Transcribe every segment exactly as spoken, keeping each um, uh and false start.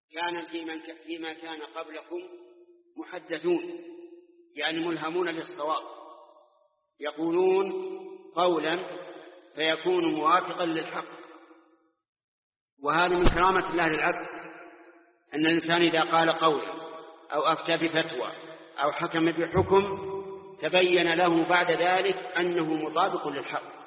كان فيما كان قبلكم محدثون، يعني ملهمون للصواب، يقولون قولا فيكون موافقا للحق. وهذا من كرامة الله للعبد، أن الإنسان إذا قال قولا أو أفتى بفتوى أو حكم بحكم تبين له بعد ذلك أنه مطابق للحق.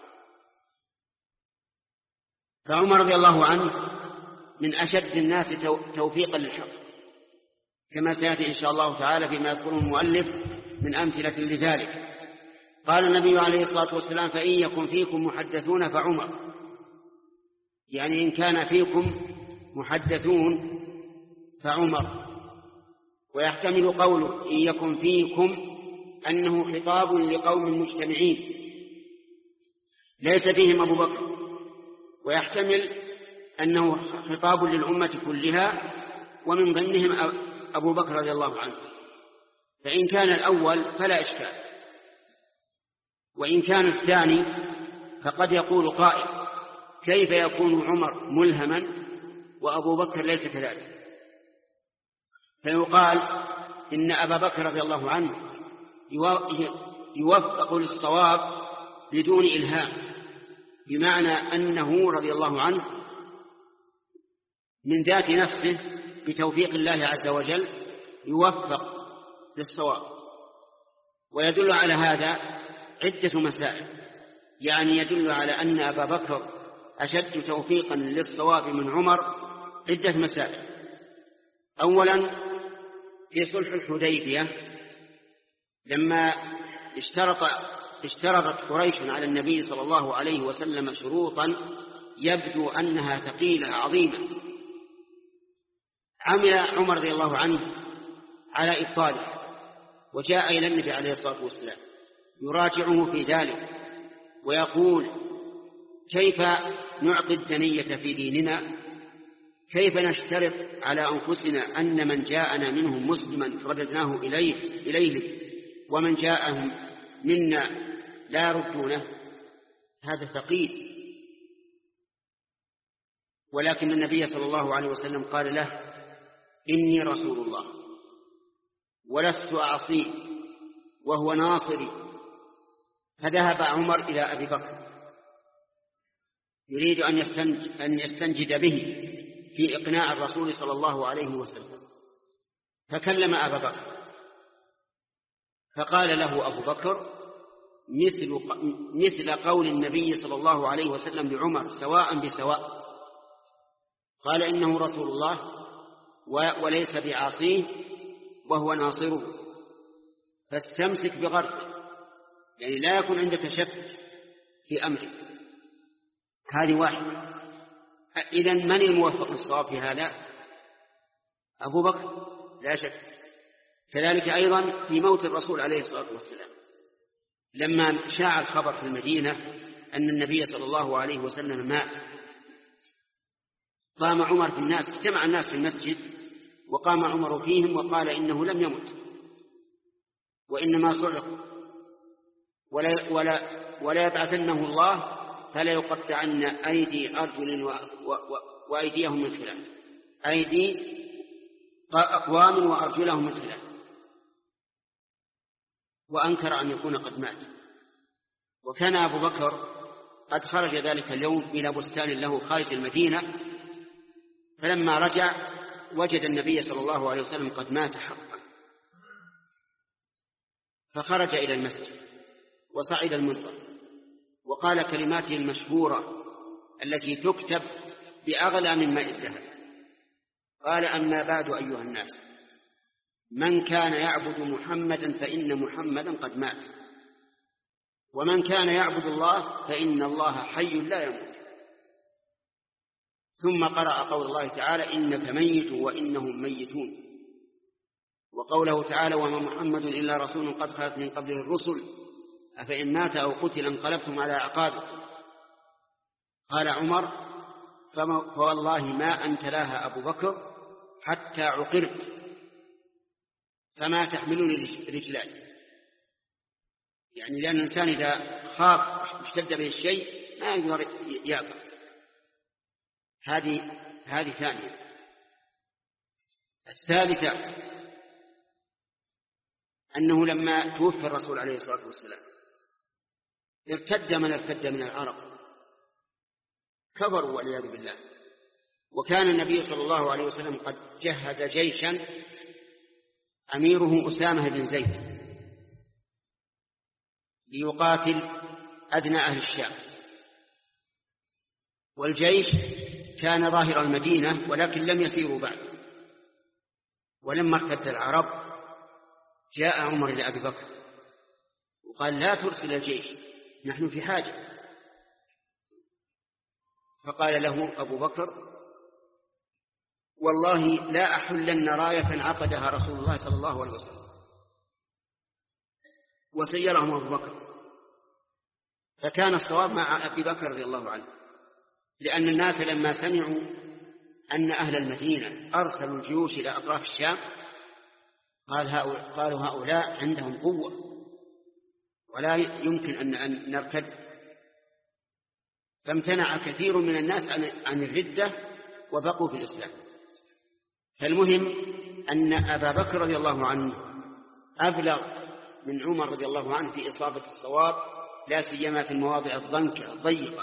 فعمر رضي الله عنه من أشد الناس توفيقا للحق، كما سيأتي إن شاء الله تعالى فيما يذكره المؤلف من أمثلة لذلك. قال النبي عليه الصلاة والسلام: فإن يكن فيكم محدثون فعمر، يعني إن كان فيكم محدثون فعمر. ويحتمل قوله إن يكن فيكم أنه خطاب لقوم مجتمعين ليس فيهم أبو بكر، ويحتمل أنه خطاب للأمة كلها ومن ضمنهم أبو بكر رضي الله عنه. فإن كان الأول فلا إشكال، وإن كان الثاني فقد يقول قائل: كيف يكون عمر ملهما وأبو بكر ليس كذلك؟ فيقال إن أبا بكر رضي الله عنه يوفق للصواب بدون إلهام، بمعنى أنه رضي الله عنه من ذات نفسه بتوفيق الله عز وجل يوفق للصواب. ويدل على هذا عدة مسائل، يعني يدل على أن أبا بكر أشد توفيقا للصواب من عمر عدة مسائل. أولا، في صلح الحديبية لما اشترط اشترطت قريش على النبي صلى الله عليه وسلم شروطا يبدو أنها ثقيلة عظيمة، عمل عمر رضي الله عنه على إبطالها، وجاء إلى النبي عليه الصلاة والسلام يراجعه في ذلك ويقول: كيف نعطي الدنية في ديننا؟ كيف نشترط على أنفسنا أن من جاءنا منهم مسلما رددناه إليه, إليه ومن جاءهم منا لا يردونه؟ هذا ثقيل. ولكن النبي صلى الله عليه وسلم قال له: إني رسول الله ولست أعصيه وهو ناصري. فذهب عمر إلى أبي بكر يريد أن يستنجد به في إقناع الرسول صلى الله عليه وسلم، فكلم أبا بكر فقال له أبو بكر مثل, مثل قول النبي صلى الله عليه وسلم لعمر سواء بسواء. قال: إنه رسول الله وليس بعاصيه وهو ناصره، فاستمسك بغرسه، يعني لا يكون عندك شك في أمره. هذه واحدة. إذن من الموفق للصواب في هذا؟ أبو بكر لا شك. كذلك أيضا في موت الرسول عليه الصلاة والسلام، لما شاع الخبر في المدينة أن النبي صلى الله عليه وسلم مات، قام عمر في الناس، اجتمع الناس في المسجد وقام عمر فيهم وقال: إنه لم يمت وإنما صعق، ولا, ولا, ولا يبعثنه الله فلا يقطعن أيدي أرجل وأيديهم من خلاف، أيدي أقوام وأرجلهم من خلاف. وأنكر أن يكون قد مات. وكان أبو بكر قد خرج ذلك اليوم إلى بستان له خارج المدينة، فلما رجع وجد النبي صلى الله عليه وسلم قد مات حقا، فخرج إلى المسجد وصعد المنبر وقال كلماته المشهورة التي تكتب بأغلى من ماء الذهب. قال: أما بعد أيها الناس، من كان يعبد محمدا فإن محمدا قد مات، ومن كان يعبد الله فإن الله حي لا يموت. ثم قرأ قول الله تعالى: إنك ميت وإنهم ميتون، وقوله تعالى: وما محمد إلا رسول قد خلت من قبله الرسل أفإن مات أو قتل انقلبتم على أعقابكم. قال عمر: فوالله ما أنت لها أبو بكر حتى عقرت فما تحملني رجلاي. يعني لأن الإنسان إذا خاف اشتد به الشيء ما يقدر يعقل. هذه هذه ثانية. الثالثة أنه لما توفي الرسول عليه الصلاة والسلام ارتد من ارتد من العرب، كفروا والعياذ بالله. وكان النبي صلى الله عليه وسلم قد جهز جيشا أميره أسامة بن زيد ليقاتل أدنى أهل الشام، والجيش كان ظاهر المدينة ولكن لم يسيروا بعد. ولما ارتد العرب جاء عمر إلى أبي بكر وقال: لا ترسل الجيش، نحن في حاجة. فقال له أبو بكر: والله لا أحلن راية عقدها رسول الله صلى الله عليه وسلم. وسيرهم أبو بكر. فكان الصواب مع أبي بكر رضي الله عنه، لأن الناس لما سمعوا أن أهل المدينة أرسلوا الجيوش إلى أطراف الشام قالوا هؤلاء عندهم قوة ولا يمكن أن نرتد. فامتنع كثير من الناس عن الردة وبقوا في الإسلام. فالمهم أن أبا بكر رضي الله عنه أبلغ من عمر رضي الله عنه في إصابة الصواب، لا سيما في المواضع الضيقة.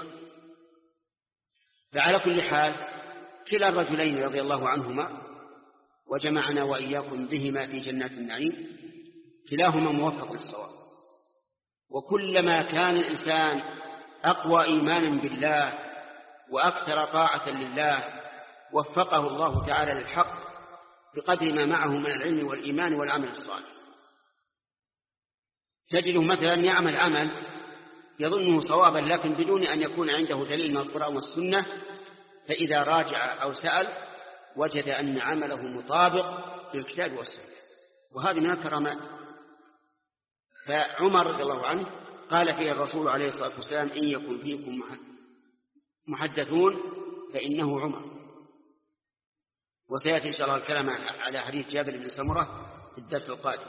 فعلى كل حال كلا الرجلين رضي الله عنهما، وجمعنا وإياكم بهما في جنات النعيم، كلاهما موفق للصواب. وكلما كان الإنسان أقوى إيمانا بالله وأكثر طاعة لله وفقه الله تعالى للحق بقدر ما معه من العلم والإيمان والعمل الصالح. تجده مثلا يعمل عمل يظنه صوابا لكن بدون أن يكون عنده دليل من القرآن والسنة، فإذا راجع أو سأل وجد أن عمله مطابق للكتاب والسنة، وهذه من الكرامات. فعمر رضي الله عنه قال فيه الرسول عليه الصلاة والسلام: إن يكن فيكم محدثون فإنه عمر. وسيأتي إن شاء الله الكلام على حديث جابر بن سمرة في الدرس القادم.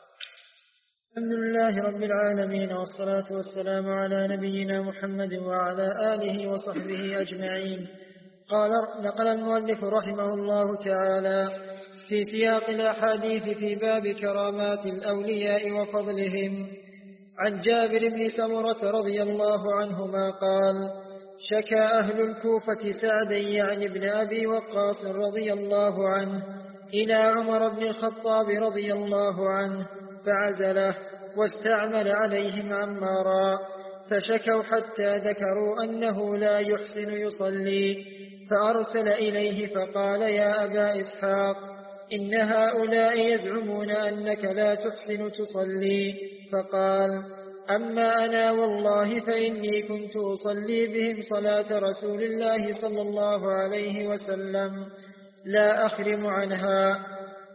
الحمد لله رب العالمين، والصلاة والسلام على نبينا محمد وعلى آله وصحبه أجمعين. قال نقل المؤلف رحمه الله تعالى في سياق الأحاديث في باب كرامات الأولياء وفضلهم عن جابر بن سمرة رضي الله عنهما قال: شكى أهل الكوفة سعدا يعني ابن أبي وقاص رضي الله عنه إلى عمر بن الخطاب رضي الله عنه فعزله واستعمل عليهم عمارا، فشكوا حتى ذكروا أنه لا يحسن يصلي، فأرسل إليه فقال: يا أبا إسحاق، إن هؤلاء يزعمون أنك لا تحسن تصلي. فقال: أما أنا والله فإني كنت أصلي بهم صلاة رسول الله صلى الله عليه وسلم لا أخرم عنها،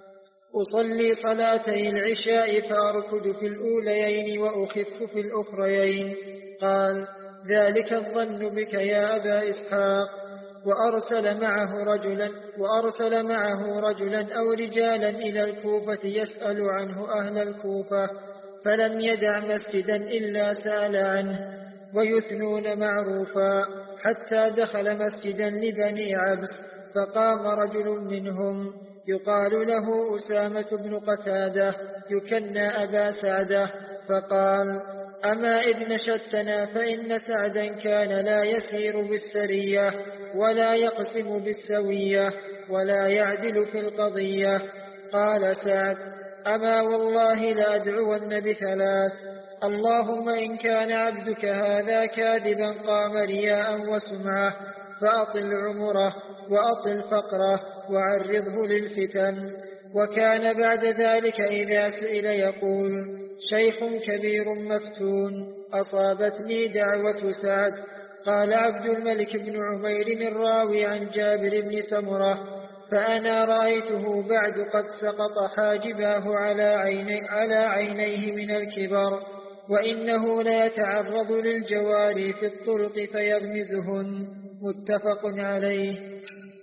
أصلي صلاتي العشاء فأركض في الأوليين وأخف في الأخريين. قال: ذلك الظن بك يا أبا إسحاق. وأرسل معه رجلا وأرسل معه رجلا أو رجالا إلى الكوفة يسأل عنه أهل الكوفة، فلم يدع مسجدا إلا سأل عنه، ويثنون معروفا، حتى دخل مسجدا لبني عبس، فقام رجل منهم يقال له أسامة بن قتادة يكنى أبا سعدة، فقال: أما إذ نشدتنا فإن سعدا كان لا يسير بالسرية ولا يقسم بالسوية ولا يعدل في القضية. قال سعد: أما والله لأدعون بثلاث: اللهم إن كان عبدك هذا كاذبا قام رياء وسمعة فأطل عمره وأطل فقره وعرضه للفتن. وكان بعد ذلك إذا سئل يقول: شيخ كبير مفتون أصابتني دعوة سعد. قال عبد الملك بن عمير الراوي عن جابر بن سمرة: فأنا رأيته بعد قد سقط حاجباه على, عيني على عينيه من الكبر، وإنه لا يتعرض للجواري في الطرق فيغمزهن. متفق عليه.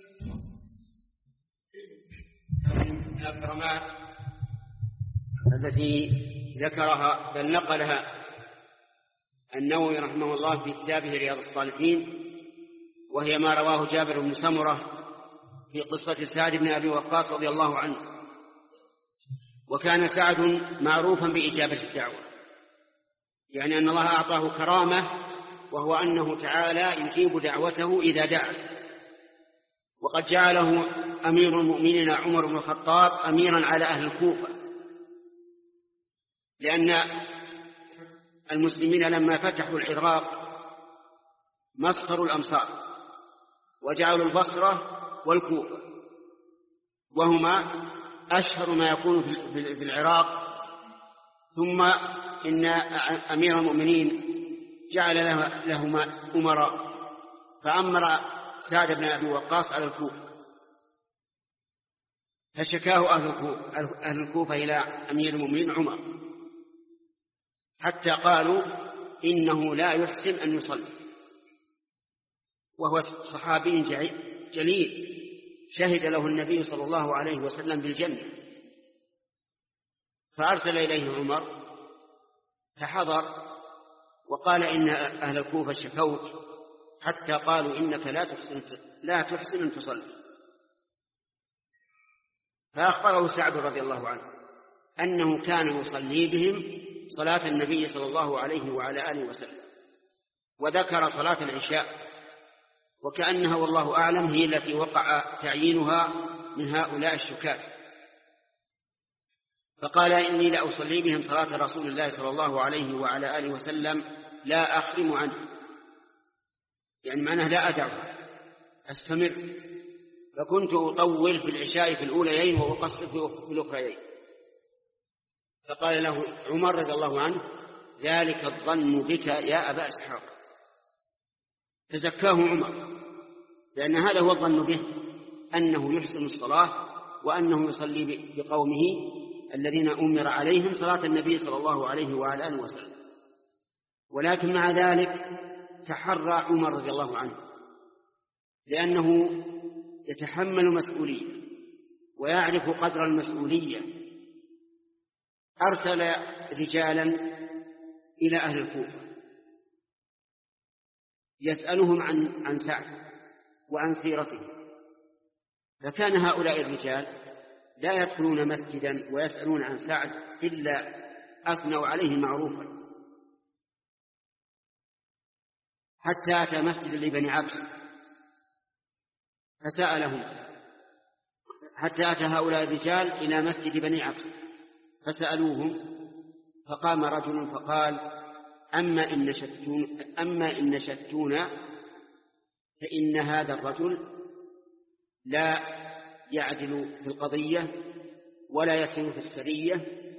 من الكرامات التي ذكرها بل نقلها النووي رحمه الله في كتابه رياض الصالحين، وهي ما رواه جابر بن سمرة في قصة سعد بن أبي وقاص رضي الله عنه. وكان سعد معروفا بإجابة الدعوة، يعني أن الله أعطاه كرامة، وهو أنه تعالى يجيب دعوته إذا دعا. وقد جعله أمير المؤمنين عمر بن الخطاب أميرا على أهل الكوفة، لأن المسلمين لما فتحوا العراق مصروا الأمصار وجعلوا البصرة والكوفة، وهما أشهر ما يكون في العراق. ثم إن أمير المؤمنين جعل لهما أمراء، فأمر سعد بن أبي وقاص على الكوفة، فشكاه أهل الكوفة إلى أمير المؤمنين عمر، حتى قالوا إنه لا يحسن أن يصلي، وهو صحابي جليل شهد له النبي صلى الله عليه وسلم بالجنة. فأرسل إليه عمر فحضر وقال إن أهل الكوفة شكوك حتى قالوا إنك لا تحسن, لا تحسن أن تصلي. فأخبره سعد رضي الله عنه أنه كان يصلي بهم صلاة النبي صلى الله عليه وعلى آله وسلم، وذكر صلاة العشاء، وكأنها والله أعلم هي التي وقع تعيينها من هؤلاء الشكاة. فقال إني لأصلي بهم صلاة رسول الله صلى الله عليه وعلى آله وسلم لا أخرم عنه، يعني معناه لا أدعها، أستمر. فكنت أطول في العشاء في الأوليين وأقصر في الأخريين. فقال له عمر رضي الله عنه ذلك الظن بك يا أبا إسحاق، فزكاه عمر، لأن هذا هو الظن به، أنه يحسن الصلاة وأنه يصلي بقومه الذين أمر عليهم صلاة النبي صلى الله عليه وعلى آله وسلم. ولكن مع ذلك تحرى عمر رضي الله عنه، لأنه يتحمل مسؤولية ويعرف قدر المسؤولية. أرسل رجالا إلى أهل الكوفة يسألهم عن عن سعد وعن سيرته، فكان هؤلاء الرجال لا يدخلون مسجدا ويسألون عن سعد إلا أثنوا عليه معروفا، حتى أتى مسجد لبني عبس فسألهم، حتى أتى هؤلاء الرجال إلى مسجد بني عبس فسألوهم، فقام رجل فقال أما إن شتون أما إن شتونا فإن هذا الرجل لا يعدل في القضية ولا يسير في السرية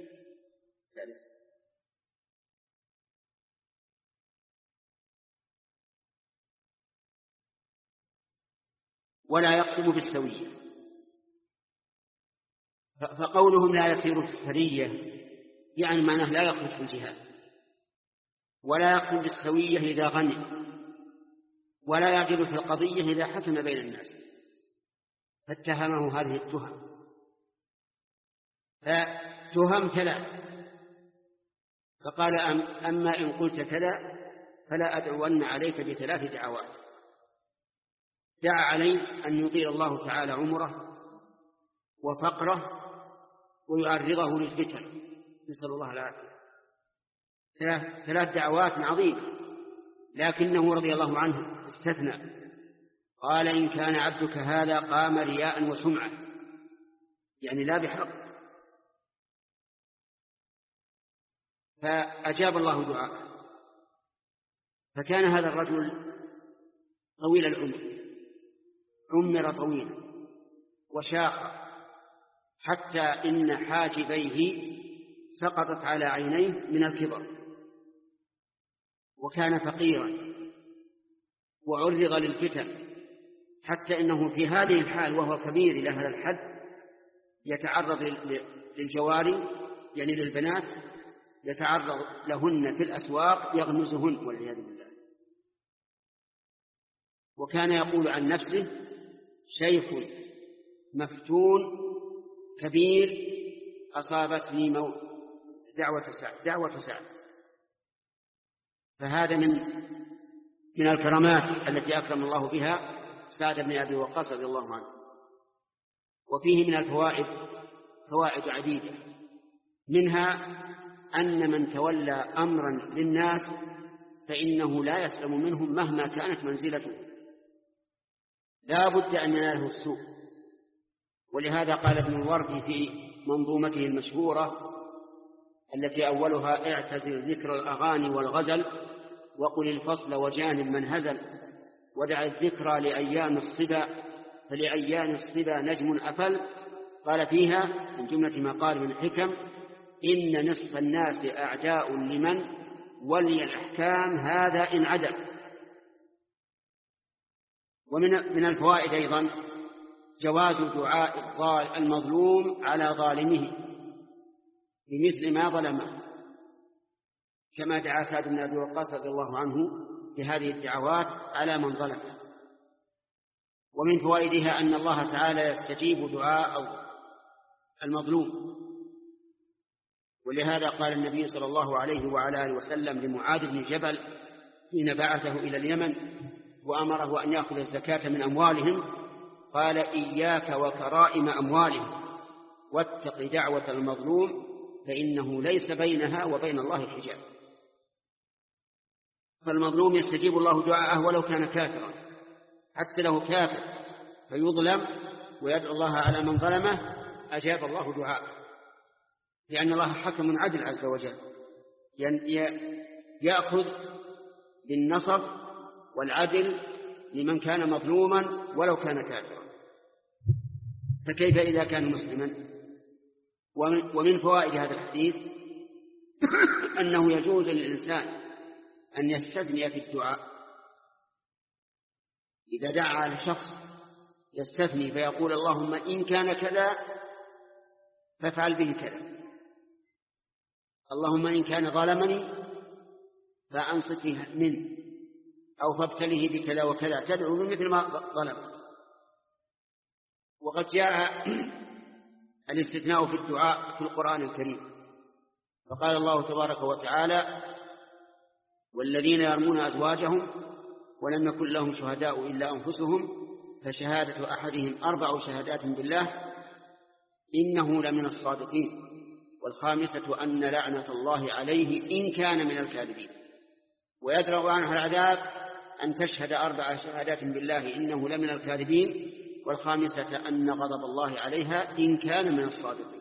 ولا يقسم بالسوية. فقولهم لا يسير في السرية يعني معناه لا يخرج في الجهاد، ولا يقسم بالسوية إذا غني، ولا يعدل في القضية إذا حكم بين الناس. فاتهمه هذه التهم، فتهم ثلاث. فقال أما إن قلت كذا فلا أدعون عليك بثلاث دعوات. دعا عليه أن يطيل الله تعالى عمره وفقره ويعرضه للفتن، نسأل الله العافية. ثلاث دعوات عظيمة، لكنه رضي الله عنه استثنى، قال إن كان عبدك هذا قام رياء وسمعة، يعني لا بحق. فأجاب الله دعاءه، فكان هذا الرجل طويل العمر، عمر طويلا وشاخ، حتى إن حاجبيه سقطت على عينيه من الكبر، وكان فقيرا وعرض للفتن، حتى إنه في هذه الحال وهو كبير إلى هذا الحد يتعرض للجواري، يعني للبنات، يتعرض لهن في الأسواق يغمزهن والعياذ بالله. وكان يقول عن نفسه شيخ مفتون كبير أصابتني دعوة سعد دعوة سعد. فهذا من من الكرامات التي أكرم الله بها سعد بن أبي وقاص رضي الله عنه. وفيه من الفوائد فوائد عديدة، منها أن من تولى أمرا للناس فإنه لا يسلم منهم مهما كانت منزلته، لا بد أن يناله السوء. ولهذا قال ابن الوردي في منظومته المشهورة التي أولها: اعتزل ذكر الأغاني والغزل وقل الفصل وجانب من هزل، ودع الذكرى لأيام الصبا فلأيام الصبا نجم أفل. قال فيها من جملة ما قال من الحكم: إن نصف الناس أعداء لمن ولي الأحكام هذا إن عدل. ومن من الفوائد أيضا جواز دعاء المظلوم على ظالمه بمثل ما ظلمه، كما دعا سعد بن أبي وقاص رضي الله عنه بهذه الدعوات على من ظلمه. ومن فوائدها أن الله تعالى يستجيب دعاء المظلوم، ولهذا قال النبي صلى الله عليه وعلى آله وسلم لمعاذ بن جبل حين بعثه إلى اليمن وأمره أن يأخذ الزكاة من أموالهم، قال: إياك وكرائم أموالهم واتق دعوة المظلوم فإنه ليس بينها وبين الله حجاب. فالمظلوم يستجيب الله دعاءه ولو كان كافرا، حتى له كافر فيظلم ويدعو الله على من ظلمه أجاب الله دعاءه، لأن الله حكم عدل عز وجل يأخذ بالنصف والعدل لمن كان مظلوما ولو كان كافرا، فكيف إذا كان مسلما؟ ومن فوائد هذا الحديث أنه يجوز للإنسان أن يستثني في الدعاء، إذا دعا على شخص يستثني فيقول: اللهم إن كان كذا فافعل به كذا، اللهم إن كان ظلمني فأنصت منه، أو فابتله بكذا وكذا، تدعو بمثل ما ظلم. وقد جاء الاستثناء في الدعاء في القرآن الكريم، فقال الله تبارك وتعالى: والذين يرمون أزواجهم ولم يكن لهم شهداء إلا أنفسهم فشهادة أحدهم أربع شهادات بالله إنه لمن الصادقين، والخامسة أن لعنة الله عليه إن كان من الكاذبين، ويدرأ عنها العذاب أن تشهد أربع شهادات بالله إنه لمن الكاذبين، والخامسة أن غضب الله عليها إن كان من الصادقين.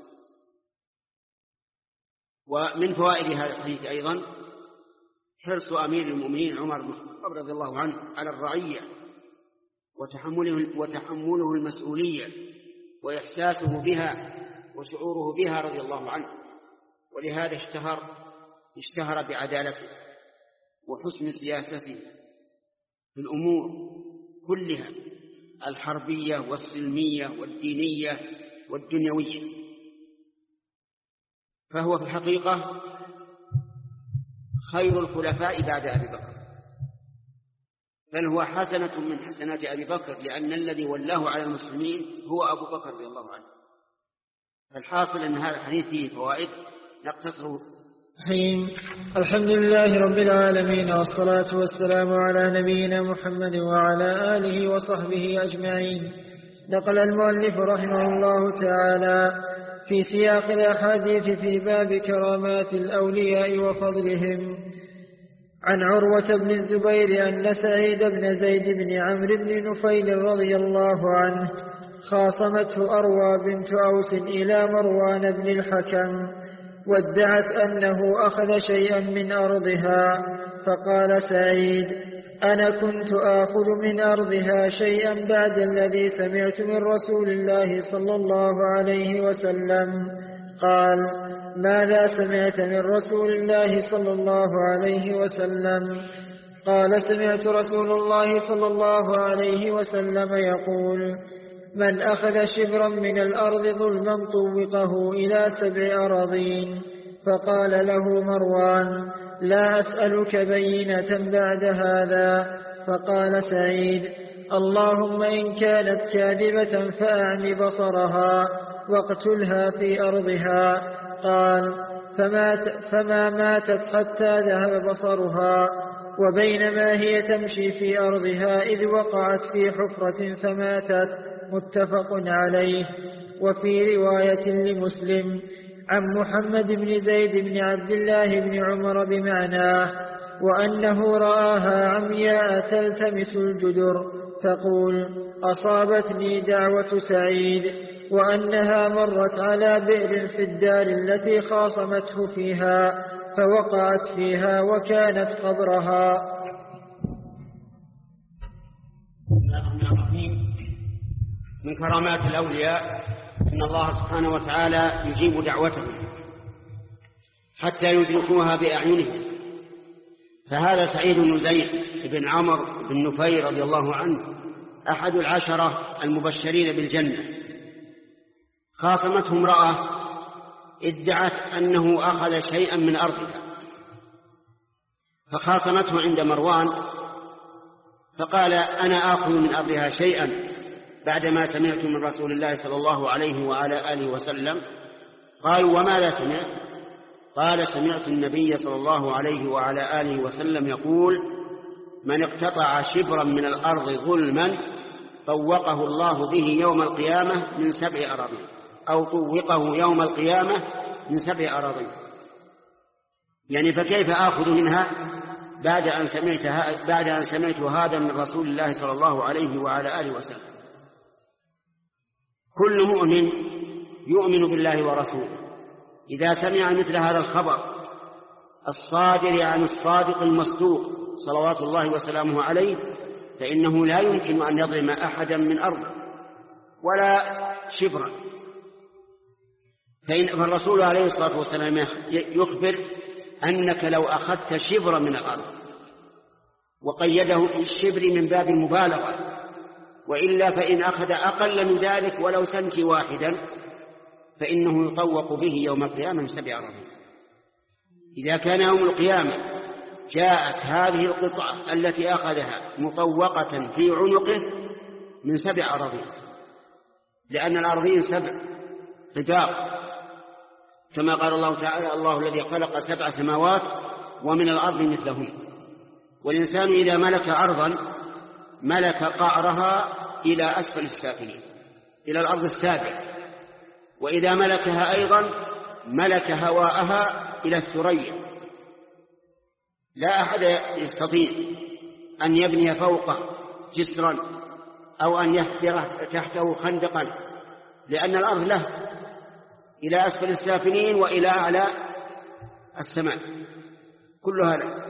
ومن فوائد هذا الحديث أيضا حرص أمير المؤمنين عمر بن الخطاب رضي الله عنه على الرعية وتحمله, وتحمله المسؤولية وإحساسه بها وشعوره بها رضي الله عنه، ولهذا اشتهر اشتهر بعدالته وحسن سياسته في الأمور كلها الحربية والسلمية والدينية والدنيوية. فهو في الحقيقة خير الخلفاء بعد أبي بكر، بل هو حسنة من حسنات أبي بكر، لأن الذي ولاه على المسلمين هو أبو بكر رضي الله عنه. فالحاصل أن هذا الحديث فيه فوائد نقتصر. الحمد لله رب العالمين، والصلاة والسلام على نبينا محمد وعلى آله وصحبه أجمعين. نقل المؤلف رحمه الله تعالى في سياق الأحاديث في باب كرامات الأولياء وفضلهم عن عروة بن الزبير أن سعيد بن زيد بن عمرو بن نفيل رضي الله عنه خاصمته أروى بنت أوس إلى مروان بن الحكم، وادعت أنه أخذ شيئا من أرضها، فقال سعيد: أنا كنت آخذ من أرضها شيئا بعد الذي سمعت من رسول الله صلى الله عليه وسلم. قال: ماذا سمعت من رسول الله صلى الله عليه وسلم؟ قال: سمعت رسول الله صلى الله عليه وسلم يقول: من أخذ شبرا من الأرض ظلما طوقه إلى سبع أراضين. فقال له مروان: لا أسألك بينة بعد هذا. فقال سعيد: اللهم إن كانت كاذبة فأعم بصرها واقتلها في أرضها. قال: فما, فما ماتت حتى ذهب بصرها، وبينما هي تمشي في أرضها إذ وقعت في حفرة فماتت. متفق عليه. وفي رواية لمسلم عن محمد بن زيد بن عبد الله بن عمر بمعناه، وأنه رآها عمياء تلتمس الجدر تقول: أصابتني دعوة سعيد، وأنها مرت على بئر في الدار التي خاصمته فيها فوقعت فيها وكانت قبرها. من كرامات الأولياء أن الله سبحانه وتعالى يجيب دعوتهم حتى يدركوها بأعينهم. فهذا سعيد بن زيد بن عمرو بن نفير رضي الله عنه أحد العشرة المبشرين بالجنة. خاصمته امرأة ادعت أنه أخذ شيئا من أرضها، فخاصمته عند مروان فقال: أنا آخذ من أرضها شيئا بعدما سمعت من رسول الله صلى الله عليه وعلى آله وسلم. قالوا: وماذا سمعت؟ قال: سمعت النبي صلى الله عليه وعلى آله وسلم يقول: من اقتطع شبرا من الأرض ظلما طوقه الله به يوم القيامة من سبع أراضين، أو طوقه يوم القيامة من سبع أراضين. يعني فكيف آخذ منها بعد أن سمعتها بعد أن سمعت هذا من رسول الله صلى الله عليه وعلى آله وسلم؟ كل مؤمن يؤمن بالله ورسوله إذا سمع مثل هذا الخبر الصادر عن الصادق المصدوق صلوات الله وسلامه عليه فإنه لا يمكن أن يظلم أحدا من أرضه ولا شبرا. فالرسول عليه الصلاة والسلام يخبر أنك لو أخذت شبرا من الأرض، وقيده بالشبر من باب المبالغة، وإلا فإن أخذ أقل من ذلك ولو سنتي واحدا فإنه يطوق به يوم القيامة من سبع أراضين. إذا كان يوم القيامة جاءت هذه القطعة التي أخذها مطوقة في عنقه من سبع أراضين، لأن الأرضين سبع قطار، كما قال الله تعالى: الله الذي خلق سبع سماوات ومن الأرض مثلهن. والإنسان إذا ملك أرضا ملك قعرها إلى أسفل السافلين، إلى الأرض السابعة، وإذا ملكها أيضا ملك هواءها إلى الثريا. لا أحد يستطيع أن يبني فوقه جسرا أو أن يحفر تحته خندقا، لأن الأرض له إلى أسفل السافلين وإلى أعلى السماء، كلها له.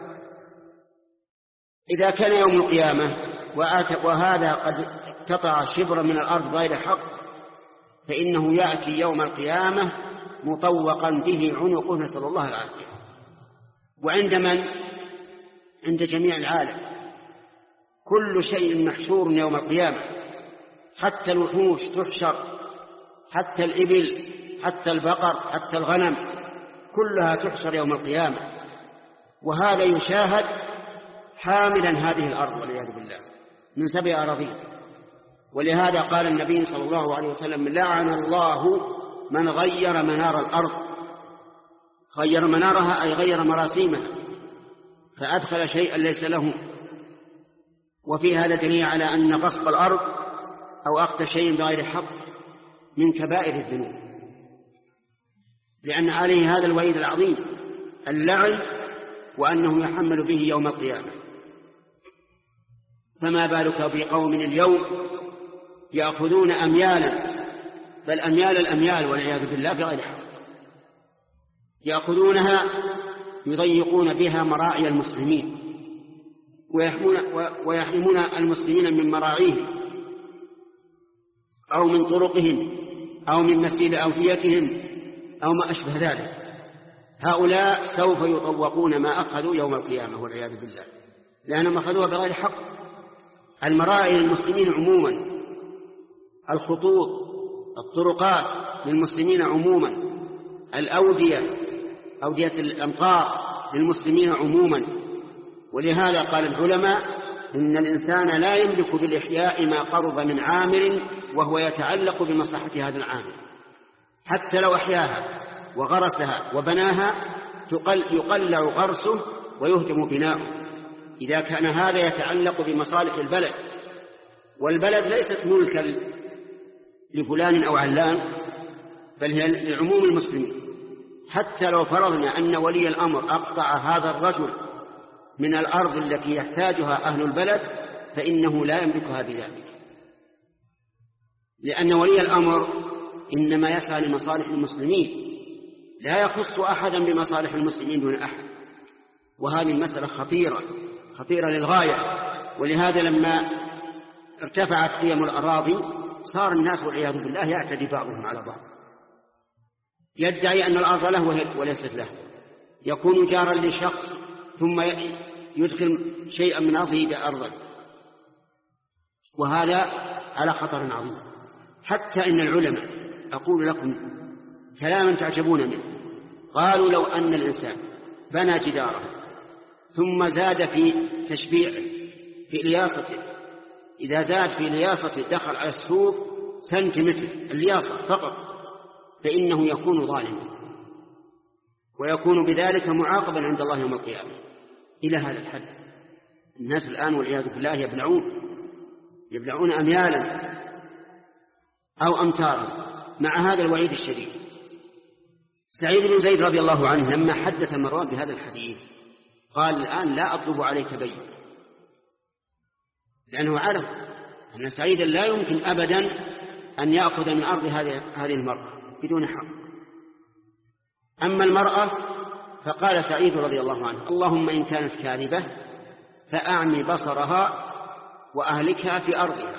إذا كان يوم القيامة وهذا قد اقتطع شبرا من الأرض غير حق فإنه يأتي يوم القيامة مطوقا به عنقه، نسأل الله العافية. وعند من؟ عند جميع العالم، كل شيء محشور يوم القيامة، حتى الوحوش تحشر، حتى الإبل، حتى البقر، حتى الغنم، كلها تحشر يوم القيامة. وهذا يشاهد حاملا هذه الأرض والعياذ بالله من سبع أراضين. ولهذا قال النبي صلى الله عليه وسلم: لعن الله من غير منار الأرض. غير منارها أي غير مراسيمها، فأدخل شيئا ليس له. وفي هذا دليل على أن غصب الأرض أو أخذ شيء بغير حق من كبائر الذنوب، لأن عليه هذا الوعيد العظيم اللعن، وأنه يحمل به يوم القيامة. فما بالك بقوم اليوم يأخذون أميالا، بل أميال الأميال والعياذ بالله بغير حق، يأخذونها يضيقون بها مراعي المسلمين ويحرمون المسلمين من مراعيهم أو من طرقهم أو من مسيل أوديتهم أو ما أشبه ذلك. هؤلاء سوف يطوقون ما أخذوا يوم القيامة والعياذ بالله، لأنهم أخذوها بغير حق. المراعي للمسلمين عموما، الخطوط، الطرقات للمسلمين عموما، الأودية، أودية الأمطار للمسلمين عموما. ولهذا قال العلماء: إن الإنسان لا يملك بالإحياء ما قرب من عامر وهو يتعلق بمصلحة هذا العامر، حتى لو أحياها وغرسها وبناها يقلع غرسه ويهدم بناؤه، إذا كان هذا يتعلق بمصالح البلد. والبلد ليست ملكا لفلان أو علان، بل هي لعموم المسلمين. حتى لو فرضنا أن ولي الأمر أقطع هذا الرجل من الأرض التي يحتاجها أهل البلد فإنه لا يملكها بذلك، لأن ولي الأمر إنما يسعى لمصالح المسلمين، لا يخص أحدا بمصالح المسلمين دون أحد. وهذه المسألة خطيرة خطيرة للغاية. ولهذا لما ارتفعت قيم الأراضي صار الناس والعياذ بالله يعتدي بعضهم على بعض، يدعي أن الأرض له وليست له، يكون جارا لشخص ثم يدخل شيئا من أرضه بأرضه، وهذا على خطر عظيم. حتى إن العلماء، أقول لكم كلاما تعجبون منه، قالوا لو أن الإنسان بنى جداره ثم زاد في تشبيعه في لياصته، إذا زاد في لياصته دخل على السوق سنتيمتر اللياصة فقط، فإنه يكون ظالما ويكون بذلك معاقبا عند الله يوم القيامة. إلى هذا الحد الناس الآن والعياذ بالله يبلعون يبلعون أميالا أو أمتارا مع هذا الوعيد الشديد. سعيد بن زيد رضي الله عنه لما حدث مروان بهذا الحديث قال الآن لا أطلب عليك بيع، لأنه عرف أن سعيدا لا يمكن أبدا أن يأخذ من أرض هذه المرأة بدون حق. أما المرأة فقال سعيد رضي الله عنه اللهم إن كانت كاذبة فأعمي بصرها وأهلكها في أرضها.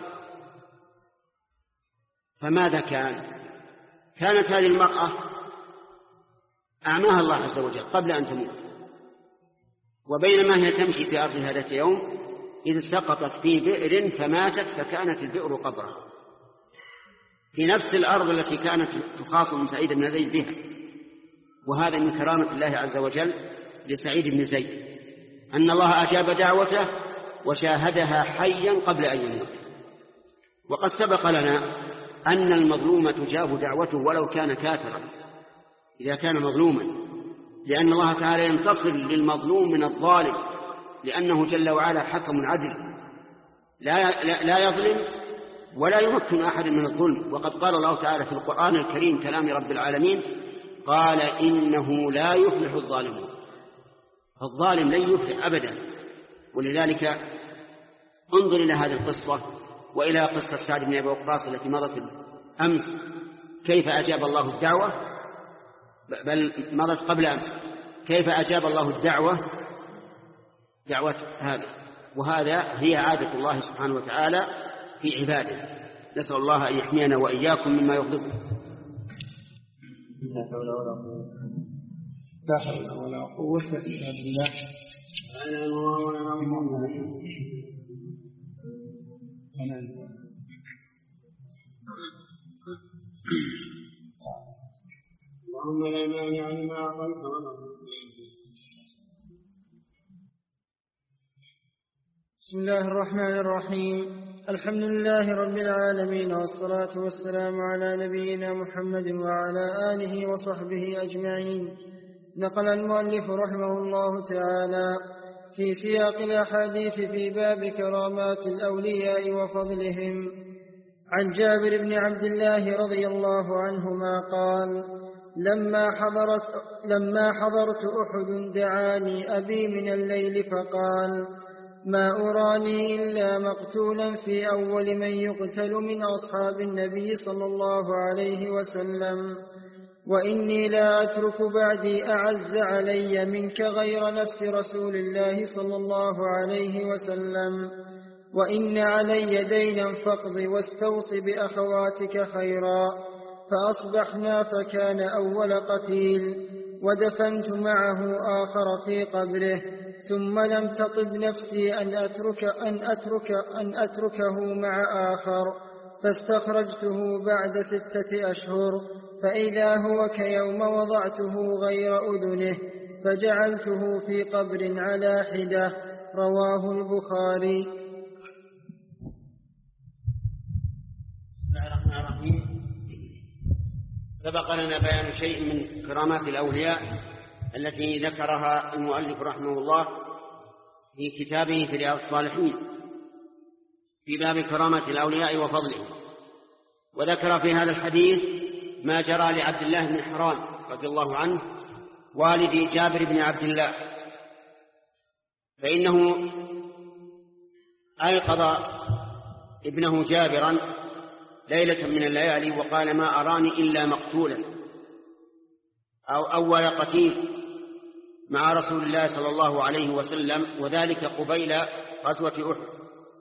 فماذا كان؟ كانت هذه المرأة أعماها الله عز وجل قبل أن تموت، وبينما هي تمشي في أرضها ذات يوم إذ سقطت في بئر فماتت فكانت البئر قبرها في نفس الأرض التي كانت تخاصم سعيد بن زيد بها. وهذا من كرامة الله عز وجل لسعيد بن زيد أن الله أجاب دعوته وشاهدها حيا قبل أن يموت. وقد سبق لنا أن المظلوم تجاب دعوته ولو كان كافرا إذا كان مظلوما، لأن الله تعالى ينتصر للمظلوم من الظالم، لأنه جل وعلا حكم عدل لا, لا, لا يظلم ولا يمكن أحد من الظلم. وقد قال الله تعالى في القرآن الكريم كلام رب العالمين قال إنه لا يفلح الظالمون، الظالم لن يفلح أبدا. ولذلك انظر إلى هذه القصة وإلى قصة سعد بن أبي وقاص التي مضت أمس، كيف أجاب الله الدعوة، بل مضت قبل أمس، كيف أجاب الله الدعوة دعوة هذا. وهذا هي عادة الله سبحانه وتعالى في عباده. نسأل الله أن يحمينا وإياكم مما يغضبه. لا حول ولا قوة لا حول ولا قوة إلا بالله. اللهم لا مانع لما أعطيت. بسم الله الرحمن الرحيم. الحمد لله رب العالمين، والصلاة والسلام على نبينا محمد وعلى آله وصحبه أجمعين. نقل المؤلف رحمه الله تعالى في سياق الأحاديث في باب كرامات الأولياء وفضلهم عن جابر بن عبد الله رضي الله عنهما قال: لما حضرت, لما حضرت أحد دعاني أبي من الليل فقال: ما أراني إلا مقتولا في أول من يقتل من أصحاب النبي صلى الله عليه وسلم، وإني لا أترك بعدي أعز علي منك غير نفس رسول الله صلى الله عليه وسلم، وإن علي دينا فاقض واستوص بأخواتك خيرا. فأصبحنا فكان أول قتيل، ودفنت معه آخر في قبره، ثم لم تطب نفسي أن أترك أن أترك أن أتركه مع آخر، فاستخرجته بعد ستة أشهر فإذا هو كيوم وضعته غير أذنه، فجعلته في قبر على حدة. رواه البخاري. بسم الله الرحمن الرحيم. سبق لنا بيان شيء من كرامات الأولياء التي ذكرها المؤلف رحمه الله في كتابه في رياض الصالحين في باب كرامات الأولياء وفضلهم، وذكر في هذا الحديث ما جرى لعبد الله بن حرام رضي الله عنه والد جابر بن عبد الله، فإنه أيقظ ابنه جابرا ليلة من الليالي وقال: ما أراني إلا مقتولا أو أول قتيل مع رسول الله صلى الله عليه وسلم، وذلك قبيل غزوة أحد.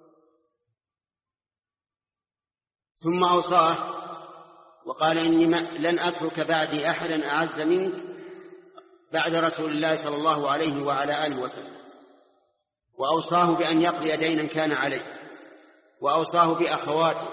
ثم أوصاه وقال: إني لن أترك بعدي أحدا أعز منك بعد رسول الله صلى الله عليه وعلى آله وسلم. وأوصاه بأن يقضي دينا كان عليه، وأوصاه بأخواته.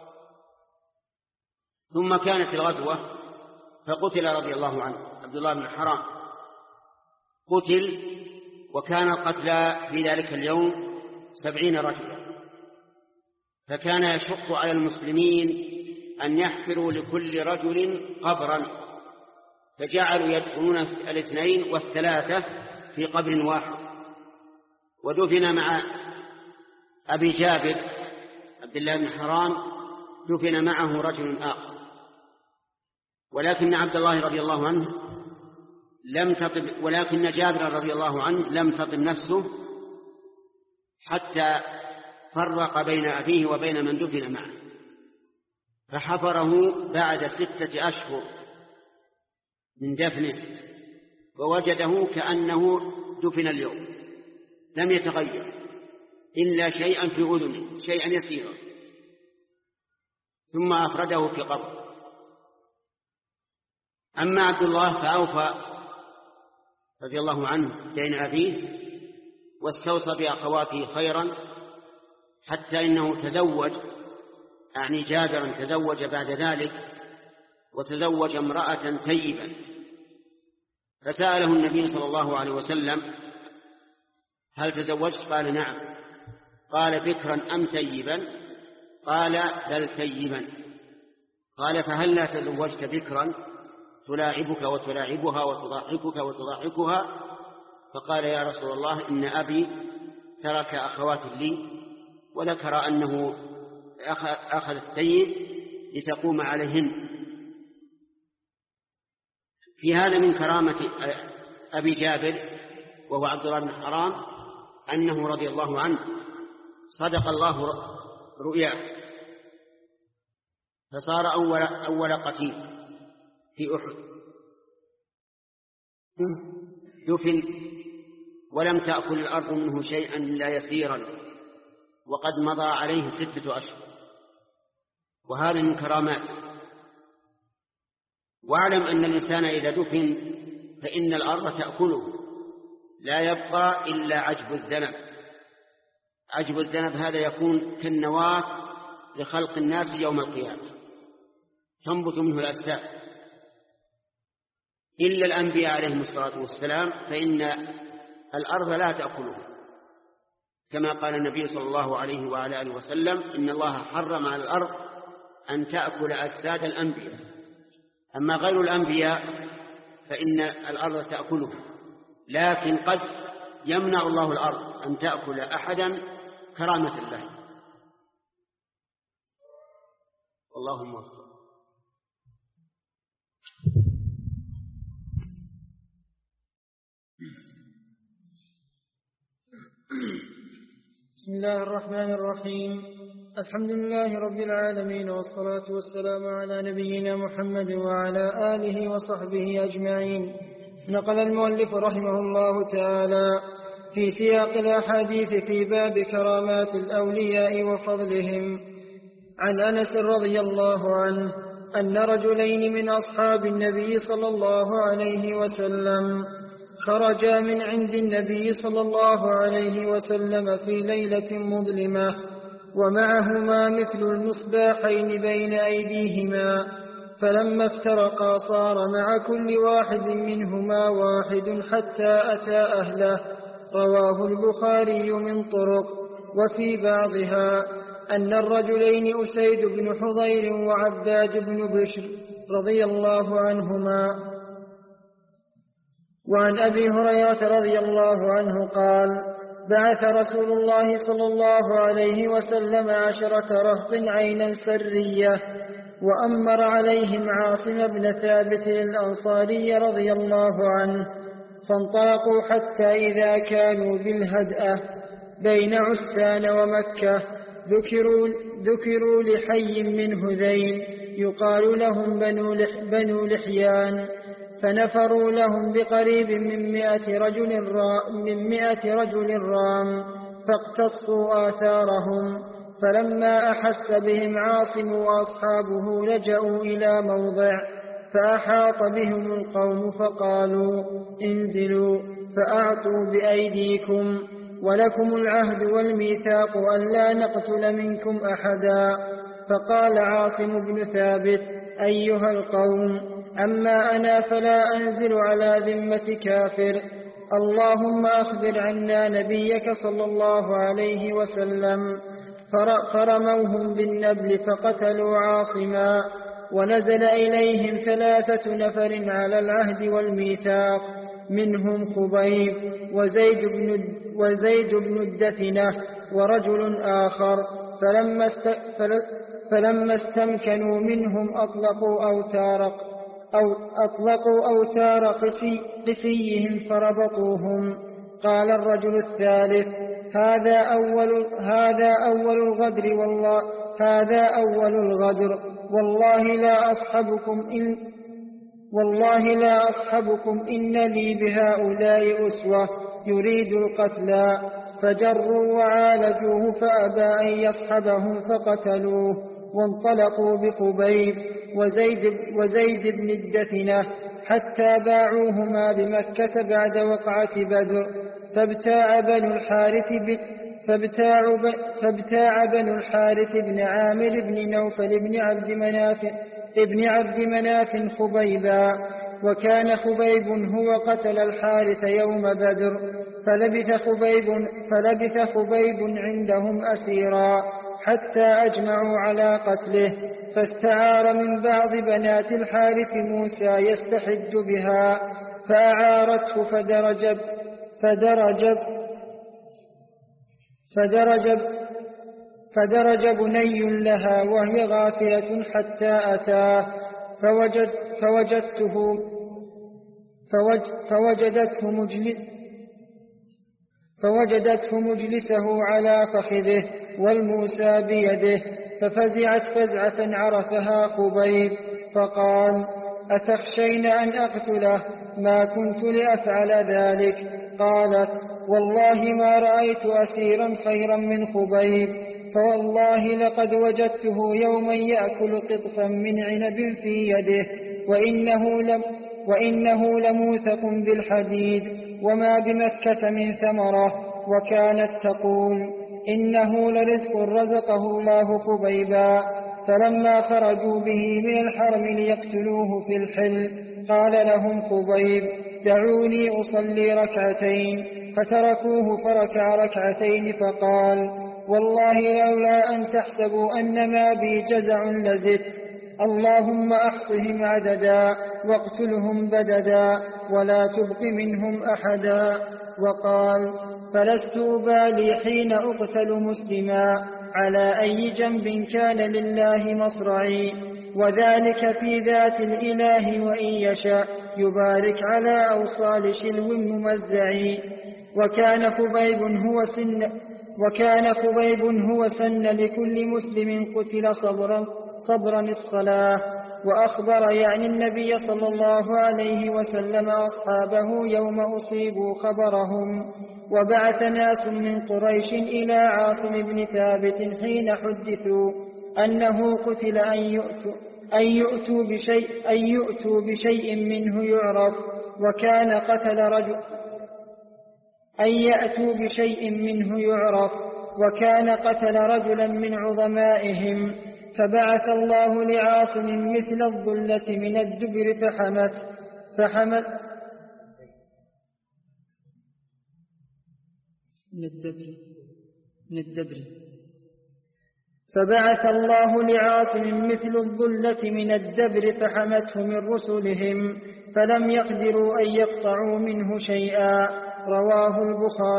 ثم كانت الغزوة فقتل رضي الله عنه عبد الله بن حرام، قتل، وكان القتلى في ذلك اليوم سبعين رجلا، فكان يشق على المسلمين أن يحفروا لكل رجل قبرا، فجعلوا يدفنون الاثنين والثلاثة في قبر واحد. ودفن مع أبي جابر عبد الله بن حرام دفن معه رجل آخر، ولكن عبد الله رضي الله عنه لم تطب ولكن جابر رضي الله عنه لم تطب نفسه حتى فرق بين أبيه وبين من دفن معه، فحفره بعد ستة أشهر من دفنه ووجده كأنه دفن اليوم، لم يتغير إلا شيئا في أذنه، شيئا يسيرا، ثم أفرده في قبر. أما عبد الله فأوفى رضي الله عنه دين أبيه، واستوصى بأخواته خيرا، حتى إنه تزوج، يعني جابرا تزوج بعد ذلك، وتزوج امرأة ثيبا، فسأله النبي صلى الله عليه وسلم: هل تزوجت؟ قال: نعم. قال: بكرا أم ثيبا؟ قال: بل ثيبا. قال: فهل لا تزوجت بكرا تلاعبك وتلاعبها وتضحكك وتضحكها؟ فقال: يا رسول الله، إن أبي ترك أخوات لي، وذكر أنه أخذ الثيب لتقوم عليهن. في هذا من كرامة أبي جابر وهو عبد الله بن حرام أنه رضي الله عنه صدق الله رؤياه، فصار أول, أول قتيل في أحد، دفن ولم تأكل الأرض منه شيئا إلا يسيرا، وقد مضى عليه ستة أشهر، وهذا من كراماته. واعلم أن الإنسان إذا دفن فإن الأرض تأكله، لا يبقى إلا عجب الذنب. عجب الذنب هذا يكون كالنواة لخلق الناس يوم القيامة، تنبت منه الأجساد، إلا الأنبياء عليهم الصلاة والسلام فإن الأرض لا تأكله، كما قال النبي صلى الله عليه وعلى آله وسلم: إن الله حرم على الأرض أن تأكل أجساد الأنبياء، أما غير الأنبياء فإن الأرض تأكله، لكن قد يمنع الله الأرض أن تأكل أحدا كرامة الله. اللهم موفق. بسم الله الرحمن الرحيم. الحمد لله رب العالمين، والصلاة والسلام على نبينا محمد وعلى آله وصحبه أجمعين. نقل المؤلف رحمه الله تعالى في سياق الأحاديث في باب كرامات الأولياء وفضلهم عن أنس رضي الله عنه أن رجلين من أصحاب النبي صلى الله عليه وسلم خرجا من عند النبي صلى الله عليه وسلم في ليلة مظلمة، ومعهما مثل المصباحين بين أيديهما، فلما افترقا صار مع كل واحد منهما واحد حتى أتى أهله. رواه البخاري من طرق. وفي بعضها أن الرجلين أسيد بن حضير وعباد بن بشر رضي الله عنهما. وعن أبي هريرة رضي الله عنه قال: بعث رسول الله صلى الله عليه وسلم عشرة رهط عينا سرية، وأمر عليهم عاصم بن ثابت الأنصاري رضي الله عنه، فانطلقوا حتى إذا كانوا بالهدأة بين عسفان ومكة ذكروا, ذكروا لحي من هذين يقال لهم بنو, لح بنو لحيان، فنفروا لهم بقريب من مئة رجل, من مئة رجل رام، فاقتصوا آثارهم. فلما أحس بهم عاصم وأصحابه لجأوا إلى موضع، فأحاط بهم القوم فقالوا انزلوا فأعطوا بأيديكم، ولكم العهد والميثاق ألا نقتل منكم أحدا. فقال عاصم بن ثابت أيها القوم، أما أنا فلا أنزل على ذمة كافر، اللهم أخبر عنا نبيك صلى الله عليه وسلم. فرموهم بالنبل فقتلوا عاصما، ونزل إليهم ثلاثة نفر على العهد والميثاق، منهم خبيب وزيد بن, وزيد بن الدثنة ورجل آخر. فلما, است فلما استمكنوا منهم أطلقوا أوتار, أو أطلقوا أوتار قسي قسيهم فربطوهم. قال الرجل الثالث هذا أول, هذا أول الغدر والله هذا أول الغدر والله لا أصحبكم إن والله لا أصحبكم إن لي بهؤلاء أسوة يريد القتلى. فجروا وعالجوه فأبى أن يصحبهم فقتلوه، وانطلقوا بخبيب وزيد, وزيد بن الدثنة حتى باعوهما بمكة بعد وقعة بدر. فابتاع بنو الحارث ب... فابتاع, ب... فابتاع بنو الحارث بن عامر بن نوفل بن عبد مناف ابن عبد مناف خبيبا، وكان خبيب هو قتل الحارث يوم بدر. فلبث خبيب, فلبث خبيب عندهم أسيرا حتى أجمعوا على قتله، فاستعار من بعض بنات الحارث موسى يستحد بها، فأعارته فدرج فدرج فدرج فدرج بني لها وهي غافلة حتى أتاه، فوجد فوجدته فوج فوجدته مجلس فوجدته مجلسه على فخذه والموسى بيده، ففزعت فزعة عرفها خبيب، فقال أتخشين أن أقتله؟ ما كنت لأفعل ذلك. قالت والله ما رأيت أسيرا خيرا من خبيب، فوالله لقد وجدته يوما يأكل قطفا من عنب في يده، وإنه, لم وإنه لموثق بالحديد، وما بمكة من ثمرة. وكانت تقول إنه لرزق رزقه الله خبيبا. فلما خرجوا به من الحرم ليقتلوه في الحل قال لهم خبيب دعوني أصلي ركعتين، فتركوه فركع ركعتين، فقال والله لولا أن تحسبوا أن ما بي جزع لزدت، اللهم أحصهم عددا واقتلهم بددا ولا تبق منهم أحدا. وقال فلست أبالي حين أقتل مسلما على أي جنب كان لله مصرعي، وذلك في ذات الإله، وإن يشاء يبارك على أوصال شلو ممزع. وكان خبيب هو سن وكان خبيب هو سن لكل مسلم قتل صبرا, صبرا الصلاة. وأخبر يعني النبي صلى الله عليه وسلم أصحابه يوم أصيبوا خبرهم. وبعث ناس من قريش إلى عاصم بن ثابت حين حدثوا أنه قتل أن يؤتوا, أن يؤتوا, بشيء, أن يؤتوا بشيء منه يعرف، وكان قتل رجل أن يأتوا بشيء منه يعرف وكان قتل رجلا من عظمائهم. فبعث الله لعاصم مثل الظلة من الدبر فحمت فحمت من الدبر من الدبر فبعث الله لعاصم مثل الظلة من الدبر فحمته من رسلهم، فلم يقدروا أن يقطعوا منه شيئا. رواه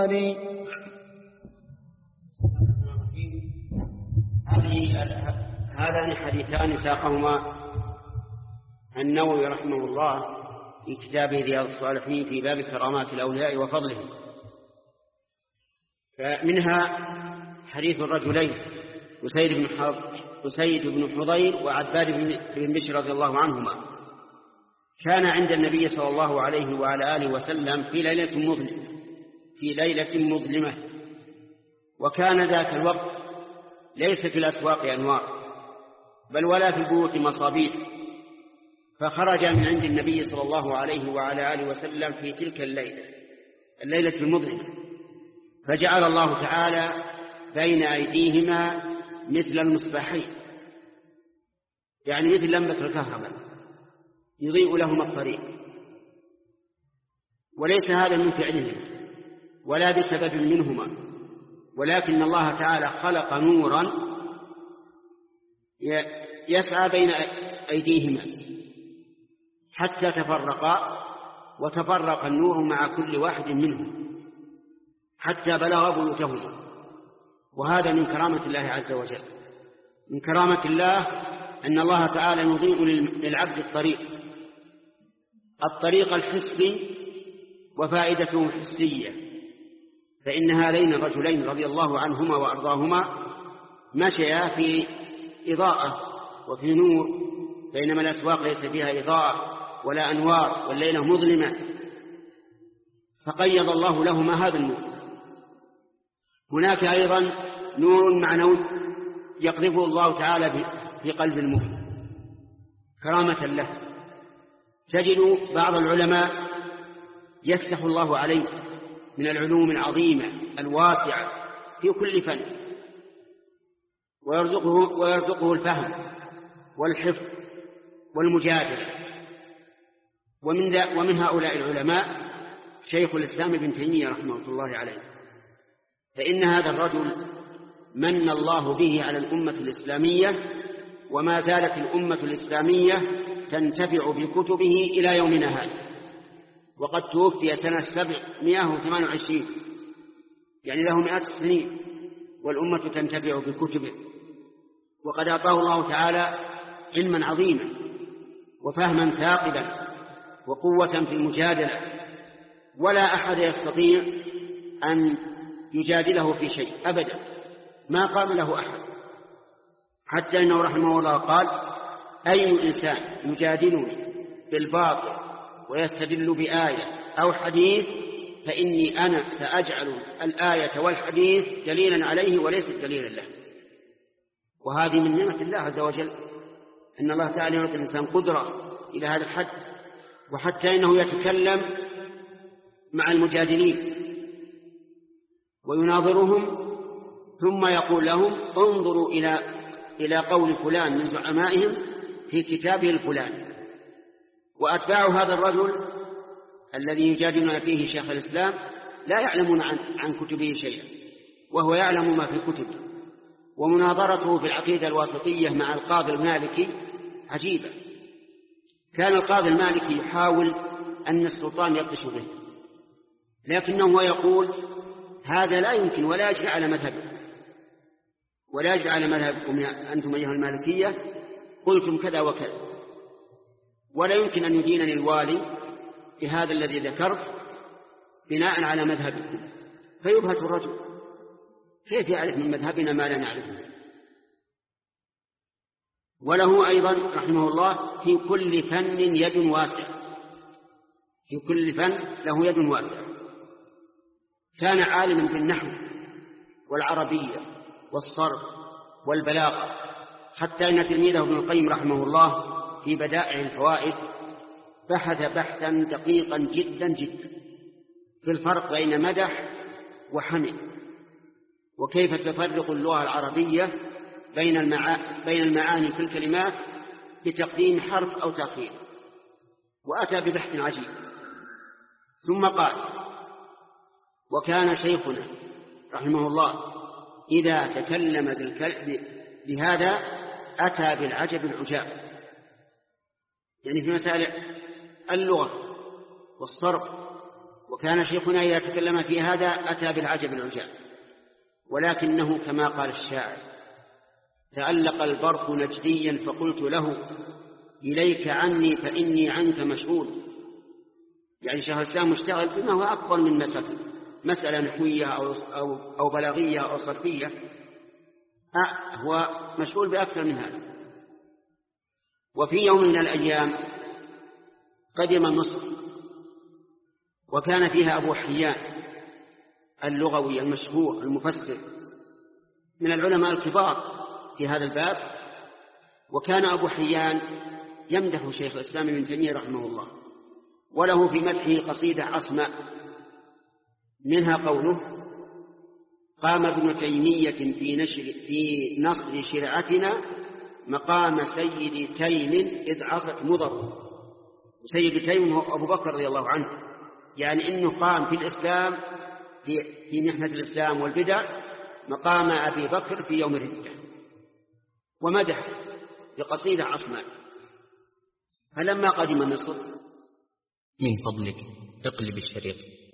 البخاري. هذان حديثان ساقهما النووي رحمه الله في كتابه رياض الصالحين في باب كرامات الأولياء وفضلهم. فمنها حديث الرجلين أسيد بن أسيد بن حضير وعباد بن بشر رضي الله عنهما، كان عند النبي صلى الله عليه وعلى آله وسلم في ليلة مظلمة في ليلة مظلمة وكان ذاك الوقت ليس في الأسواق أنوار بل ولا في البيوت مصابيح، فخرج من عند النبي صلى الله عليه وعلى آله وسلم في تلك الليلة الليلة المظلمة، فجعل الله تعالى بين أيديهما مثل المصباحين، يعني مثل لمبة الكهرباء يضيء لهما الطريق. وليس هذا من فعلهم ولا بسبب منهما، ولكن الله تعالى خلق نورا يسعى بين أيديهما حتى تفرقا، وتفرق النور مع كل واحد منهم حتى بلغ بيوتهما. وهذا من كرامة الله عز وجل، من كرامة الله أن الله تعالى يضيء للعبد الطريق الطريق الحسي وفائدته حسية. فإن هذين الرجلين رضي الله عنهما وأرضاهما مشيا في إضاءة وفي نور، بينما الأسواق ليس فيها إضاءة ولا أنوار والليلة مظلمة، فقيض الله لهما هذا النور. هناك أيضا نور معنوي يقذفه الله تعالى في قلب المؤمن كرامة له. تجد بعض العلماء يفتح الله عليه من العلوم العظيمة الواسعة في كل فن، ويرزقه, ويرزقه الفهم والحفظ والمجادلة. ومن, ومن هؤلاء العلماء شيخ الإسلام ابن تيمية رحمه الله عليه، فإن هذا الرجل من الله به على الأمة الإسلامية، وما زالت الأمة الإسلامية تنتفع بكتبه إلى يومنا هذا، وقد توفي سنة سبعمائة وثمانية وعشرين، يعني له مئات السنين والأمة تنتفع بكتبه. وقد أعطاه الله تعالى علما عظيما وفهما ثاقبا وقوة في المجادلة، ولا أحد يستطيع أن يجادله في شيء أبدا، ما قام له أحد، حتى إنه رحمه الله قال: أي إنسان يجادلني بالباطل ويستدل بآية أو حديث فإني أنا سأجعل الآية والحديث دليلا عليه وليس دليلا له. وهذه من نعمة الله عز وجل، أن الله تعالى يعطي الإنسان قدرة إلى هذا الحد، وحتى إنه يتكلم مع المجادلين ويناظرهم ثم يقول لهم: انظروا إلى إلى قول فلان من زعمائهم في كتابه الفلاني. وأتباع هذا الرجل الذي يجادلون فيه شيخ الإسلام لا يعلمون عن, عن كتبه شيئا، وهو يعلم ما في كتبه. ومناظرته في العقيدة الواسطية مع القاضي المالكي عجيبة. كان القاضي المالكي يحاول أن السلطان يبطش به، لكنه يقول: هذا لا يمكن ولا يجري على مذهبكم ولا يجري على مذهبكم أنتم أيها المالكية، قلتم كذا وكذا، ولا يمكن أن يدينني الوالي بهذا الذي ذكرت بناء على مذهبكم. فيبهت الرجل: كيف يعرف من مذهبنا ما لا نعرفه؟ وله أيضا رحمه الله في كل فن يد واسعة، في كل فن له يد واسعة. كان عالما بالنحو والعربية والصرف والبلاغة، حتى إن تلميذه ابن القيم رحمه الله في بدائع الفوائد بحث بحثا دقيقا جدا جدا في الفرق بين مدح وحمد، وكيف تفرق اللغة العربية بين, المعا... بين المعاني في الكلمات بتقديم حرف أو تأخير، وأتى ببحث عجيب. ثم قال: وكان شيخنا رحمه الله إذا تكلم بهذا أتى بالعجب العجاب، يعني في مسائل اللغة والصرف. وكان شيخنا إذا تكلم في هذا أتى بالعجب العجاب، ولكنه كما قال الشاعر: تألق البرق نجديا فقلت له إليك عني فإني عنك مشغول. يعني شيخ الإسلام مشتغل بما هو أكبر من مسألة مسألة نحوية أو, أو, أو بلاغية أو صرفية، هو مشغول بأكثر من هذا. وفي يوم من الأيام قدم مصر، وكان فيها أبو حيان اللغوي المشهور المفسر من العلماء الكبار في هذا الباب. وكان أبو حيان يمدح شيخ الإسلام ابن تيمية رحمه الله، وله في مدحه قصيدة عصماء، منها قوله: قام ابن تيمية في, نشر في نصر شرعتنا مقام سيد تيم إذ عصت مضر. سيد تيم هو أبو بكر رضي الله عنه، يعني إنه قام في الإسلام في, في محنة الإسلام والبدع مقام أبي بكر في يوم الردة، ومدح بقصيدة عصماء. فلما قدم مصر من فضلك اقلب الشريط.